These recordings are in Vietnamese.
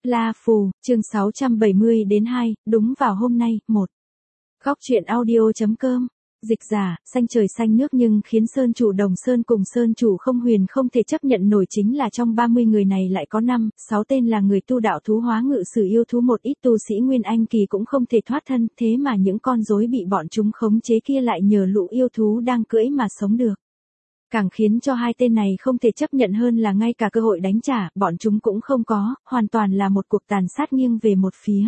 La Phù, chương 670 đến 2, đúng vào hôm nay, 1. Góc truyện audio.com. Dịch giả, xanh trời xanh nước nhưng khiến Sơn chủ Đồng Sơn cùng Sơn chủ Không Huyền không thể chấp nhận nổi chính là trong 30 người này lại có 5, 6 tên là người tu đạo thú hóa ngự sử yêu thú, một ít tu sĩ Nguyên Anh kỳ cũng không thể thoát thân, thế mà những con rối bị bọn chúng khống chế kia lại nhờ lũ yêu thú đang cưỡi mà sống được. Càng khiến cho hai tên này không thể chấp nhận hơn là ngay cả cơ hội đánh trả, bọn chúng cũng không có, hoàn toàn là một cuộc tàn sát nghiêng về một phía.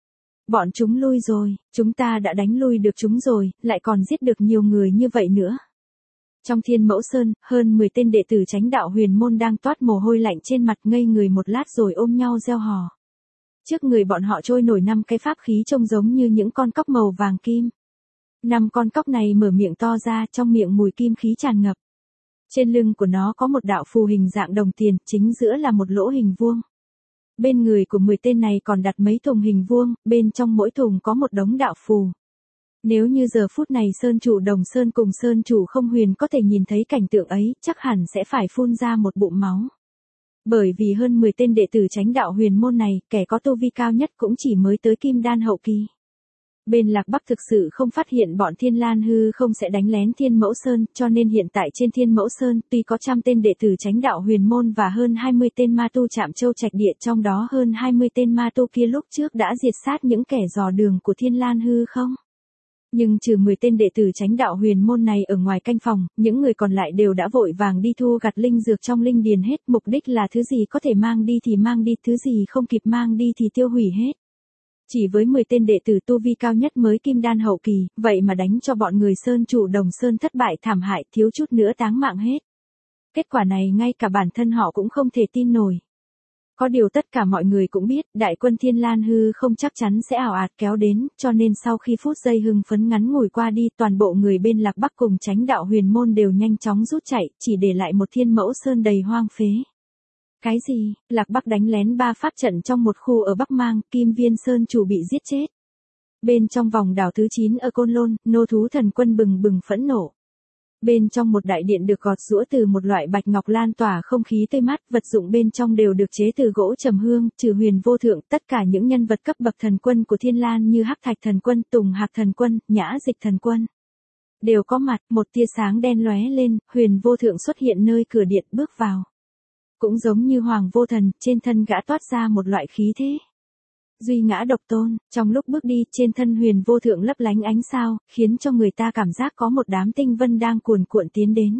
Bọn chúng lui rồi, chúng ta đã đánh lui được chúng rồi, lại còn giết được nhiều người như vậy nữa. Trong Thiên Mẫu Sơn, hơn 10 tên đệ tử Chánh Đạo Huyền Môn đang toát mồ hôi lạnh trên mặt, ngây người một lát rồi ôm nhau reo hò. Trước người bọn họ trôi nổi 5 cái pháp khí trông giống như những con cóc màu vàng kim. 5 con cóc này mở miệng to ra, trong miệng mùi kim khí tràn ngập. Trên lưng của nó có một đạo phù hình dạng đồng tiền, chính giữa là một lỗ hình vuông. Bên người của 10 tên này còn đặt mấy thùng hình vuông, bên trong mỗi thùng có một đống đạo phù. Nếu như giờ phút này Sơn chủ Đồng Sơn cùng Sơn chủ Không Huyền có thể nhìn thấy cảnh tượng ấy, chắc hẳn sẽ phải phun ra một bụng máu. Bởi vì hơn 10 tên đệ tử Chánh Đạo Huyền Môn này, kẻ có tu vi cao nhất cũng chỉ mới tới Kim Đan hậu kỳ. Bên Lạc Bắc thực sự không phát hiện bọn Thiên Lan Hư không sẽ đánh lén Thiên Mẫu Sơn, cho nên hiện tại trên Thiên Mẫu Sơn tuy có 100 tên đệ tử Chánh Đạo Huyền Môn và hơn 20 tên ma tu Trạm Châu Trạch Địa, trong đó hơn 20 tên ma tu kia lúc trước đã diệt sát những kẻ dò đường của Thiên Lan Hư không. Nhưng trừ 10 tên đệ tử Chánh Đạo Huyền Môn này ở ngoài canh phòng, những người còn lại đều đã vội vàng đi thu gặt linh dược trong linh điền hết, mục đích là thứ gì có thể mang đi thì mang đi, thứ gì không kịp mang đi thì tiêu hủy hết. Chỉ với 10 tên đệ tử tu vi cao nhất mới Kim Đan hậu kỳ, vậy mà đánh cho bọn người Sơn chủ Đồng Sơn thất bại thảm hại, thiếu chút nữa táng mạng hết. Kết quả này ngay cả bản thân họ cũng không thể tin nổi. Có điều tất cả mọi người cũng biết, đại quân Thiên Lan Hư không chắc chắn sẽ ào ạt kéo đến, cho nên sau khi phút giây hưng phấn ngắn ngủi qua đi, toàn bộ người bên Lạc Bắc cùng Chánh Đạo Huyền Môn đều nhanh chóng rút chạy, chỉ để lại một Thiên Mẫu Sơn đầy hoang phế. Cái gì? Lạc Bắc đánh lén 3 pháp trận trong một khu ở Bắc Mang, Kim Viên Sơn chủ bị giết chết. Bên trong vòng đảo thứ 9 ở Côn Lôn, nô thú thần quân bừng bừng phẫn nộ. Bên trong một đại điện được gọt giũa từ một loại bạch ngọc lan tỏa không khí tươi mát, vật dụng bên trong đều được chế từ gỗ trầm hương, trừ Huyền Vô Thượng, tất cả những nhân vật cấp bậc thần quân của Thiên Lan như Hắc Thạch thần quân, Tùng Hạc thần quân, Nhã Dịch thần quân đều có mặt. Một tia sáng đen lóe lên, Huyền Vô Thượng xuất hiện nơi cửa điện bước vào. Cũng giống như Hoàng Vô Thần, trên thân gã toát ra một loại khí thế duy ngã độc tôn, trong lúc bước đi, trên thân Huyền Vô Thượng lấp lánh ánh sao, khiến cho người ta cảm giác có một đám tinh vân đang cuồn cuộn tiến đến.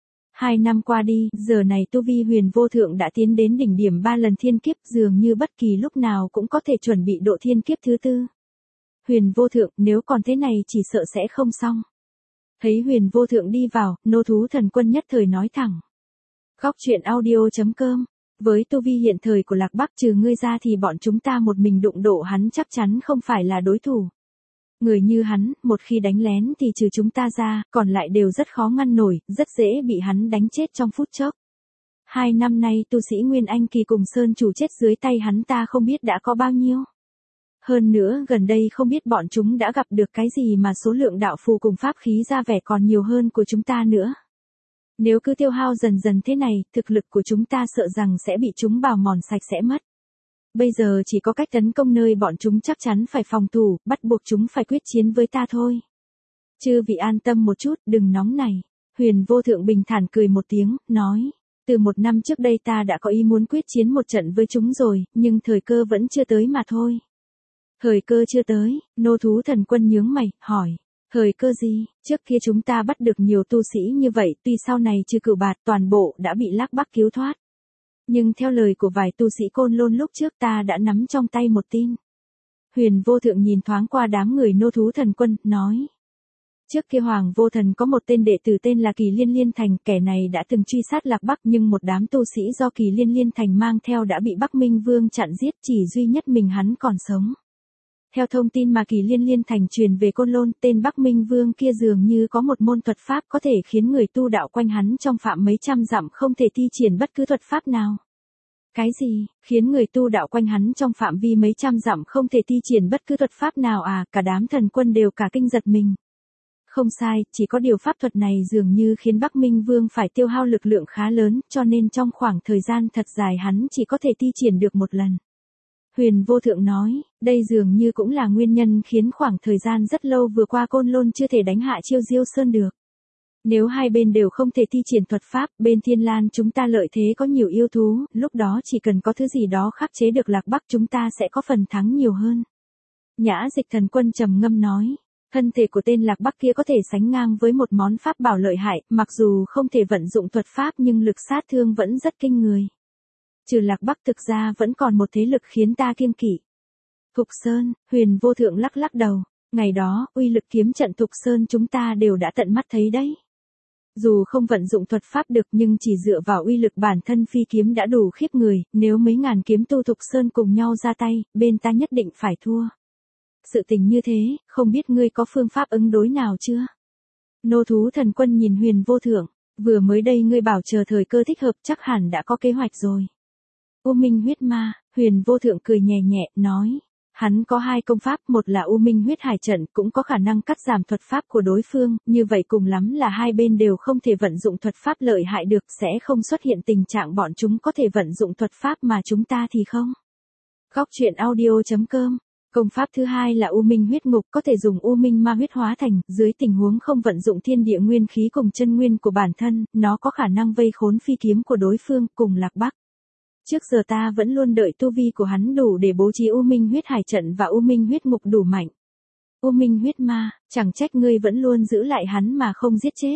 2 năm qua đi, giờ này tu vi Huyền Vô Thượng đã tiến đến đỉnh điểm 3 lần thiên kiếp, dường như bất kỳ lúc nào cũng có thể chuẩn bị độ thiên kiếp thứ 4. Huyền Vô Thượng, nếu còn thế này chỉ sợ sẽ không xong. Thấy Huyền Vô Thượng đi vào, nô thú thần quân nhất thời nói thẳng. Góc truyện audio.com. Với tu vi hiện thời của Lạc Bắc, trừ ngươi ra thì bọn chúng ta một mình đụng độ hắn chắc chắn không phải là đối thủ. Người như hắn, một khi đánh lén thì trừ chúng ta ra, còn lại đều rất khó ngăn nổi, rất dễ bị hắn đánh chết trong phút chốc. 2 năm nay tu sĩ Nguyên Anh kỳ cùng Sơn chủ chết dưới tay hắn ta không biết đã có bao nhiêu. Hơn nữa gần đây không biết bọn chúng đã gặp được cái gì mà số lượng đạo phù cùng pháp khí ra vẻ còn nhiều hơn của chúng ta nữa. Nếu cứ tiêu hao dần dần thế này, thực lực của chúng ta sợ rằng sẽ bị chúng bào mòn sạch sẽ mất. Bây giờ chỉ có cách tấn công nơi bọn chúng chắc chắn phải phòng thủ, bắt buộc chúng phải quyết chiến với ta thôi. Chư vị an tâm một chút, đừng nóng này. Huyền Vô Thượng bình thản cười một tiếng, nói. Từ 1 năm trước đây ta đã có ý muốn quyết chiến một trận với chúng rồi, nhưng thời cơ vẫn chưa tới mà thôi. Thời cơ chưa tới, nô thú thần quân nhướng mày, hỏi. Thời cơ gì? Trước kia chúng ta bắt được nhiều tu sĩ như vậy, tuy sau này trừ Cửu Bạt toàn bộ đã bị Lạc Bắc cứu thoát. Nhưng theo lời của vài tu sĩ Côn Lôn lúc trước ta đã nắm trong tay một tin. Huyền Vô Thượng nhìn thoáng qua đám người nô thú thần quân, nói. Trước kia Hoàng Vô Thần có một tên đệ tử tên là Kỳ Liên Liên Thành, kẻ này đã từng truy sát Lạc Bắc nhưng một đám tu sĩ do Kỳ Liên Liên Thành mang theo đã bị Bắc Minh Vương chặn giết, chỉ duy nhất mình hắn còn sống. Theo thông tin mà Kỳ Liên Liên Thành truyền về Côn Lôn, tên Bắc Minh Vương kia dường như có một môn thuật pháp có thể khiến người tu đạo quanh hắn trong phạm mấy trăm dặm không thể thi triển bất cứ thuật pháp nào. Cái gì? Khiến người tu đạo quanh hắn trong phạm vi mấy trăm dặm không thể thi triển bất cứ thuật pháp nào à? Cả đám thần quân đều cả kinh giật mình. Không sai, chỉ có điều pháp thuật này dường như khiến Bắc Minh Vương phải tiêu hao lực lượng khá lớn, cho nên trong khoảng thời gian thật dài hắn chỉ có thể thi triển được một lần. Huyền Vô Thượng nói, đây dường như cũng là nguyên nhân khiến khoảng thời gian rất lâu vừa qua Côn Lôn chưa thể đánh hạ Chiêu Diêu Sơn được. Nếu hai bên đều không thể thi triển thuật pháp, bên Thiên Lan chúng ta lợi thế có nhiều yêu thú, lúc đó chỉ cần có thứ gì đó khắc chế được Lạc Bắc chúng ta sẽ có phần thắng nhiều hơn. Nhã Dịch Thần Quân trầm ngâm nói, thân thể của tên Lạc Bắc kia có thể sánh ngang với một món pháp bảo lợi hại, mặc dù không thể vận dụng thuật pháp nhưng lực sát thương vẫn rất kinh người. Trừ Lạc Bắc thực ra vẫn còn một thế lực khiến ta kiêng kỵ. Thục Sơn, Huyền Vô Thượng lắc lắc đầu, ngày đó, uy lực kiếm trận Thục Sơn chúng ta đều đã tận mắt thấy đấy. Dù không vận dụng thuật pháp được nhưng chỉ dựa vào uy lực bản thân phi kiếm đã đủ khiếp người, nếu mấy ngàn kiếm tu Thục Sơn cùng nhau ra tay, bên ta nhất định phải thua. Sự tình như thế, không biết ngươi có phương pháp ứng đối nào chưa? Nô Thú Thần Quân nhìn Huyền Vô Thượng, vừa mới đây ngươi bảo chờ thời cơ thích hợp chắc hẳn đã có kế hoạch rồi. U Minh huyết ma, Huyền Vô Thượng cười nhẹ nhẹ, nói. Hắn có hai công pháp, một là U Minh huyết hải trận, cũng có khả năng cắt giảm thuật pháp của đối phương, như vậy cùng lắm là hai bên đều không thể vận dụng thuật pháp lợi hại được, sẽ không xuất hiện tình trạng bọn chúng có thể vận dụng thuật pháp mà chúng ta thì không. Góc truyện audio.com. Công pháp thứ hai là U Minh huyết ngục, có thể dùng U Minh ma huyết hóa thành, dưới tình huống không vận dụng thiên địa nguyên khí cùng chân nguyên của bản thân, nó có khả năng vây khốn phi kiếm của đối phương, cùng Lạc Bắc. Trước giờ ta vẫn luôn đợi tu vi của hắn đủ để bố trí U Minh huyết hải trận và U Minh huyết ngục đủ mạnh. U Minh huyết ma, chẳng trách ngươi vẫn luôn giữ lại hắn mà không giết chết.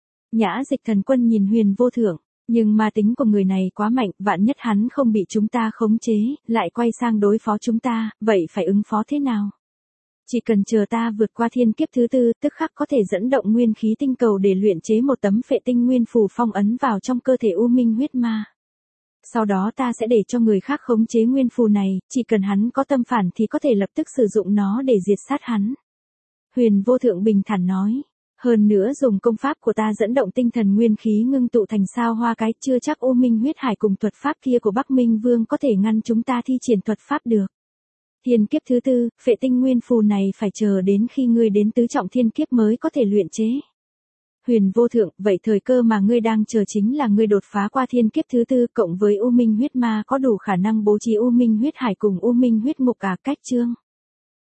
Nhã Dịch Thần Quân nhìn Huyền Vô Thượng, nhưng ma tính của người này quá mạnh, vạn nhất hắn không bị chúng ta khống chế, lại quay sang đối phó chúng ta, vậy phải ứng phó thế nào? Chỉ cần chờ ta vượt qua thiên kiếp thứ tư, tức khắc có thể dẫn động nguyên khí tinh cầu để luyện chế một tấm phệ tinh nguyên phù phong ấn vào trong cơ thể U Minh huyết ma. Sau đó ta sẽ để cho người khác khống chế nguyên phù này, chỉ cần hắn có tâm phản thì có thể lập tức sử dụng nó để diệt sát hắn. Huyền Vô Thượng bình thản nói, hơn nữa dùng công pháp của ta dẫn động tinh thần nguyên khí ngưng tụ thành sao hoa cái, chưa chắc U Minh huyết hải cùng thuật pháp kia của Bắc Minh Vương có thể ngăn chúng ta thi triển thuật pháp được. Thiên kiếp thứ tư, phệ tinh nguyên phù này phải chờ đến khi ngươi đến tứ trọng thiên kiếp mới có thể luyện chế. Huyền Vô Thượng, vậy thời cơ mà ngươi đang chờ chính là ngươi đột phá qua thiên kiếp thứ tư cộng với U Minh huyết ma có đủ khả năng bố trí U Minh huyết hải cùng U Minh huyết ngục cách chương.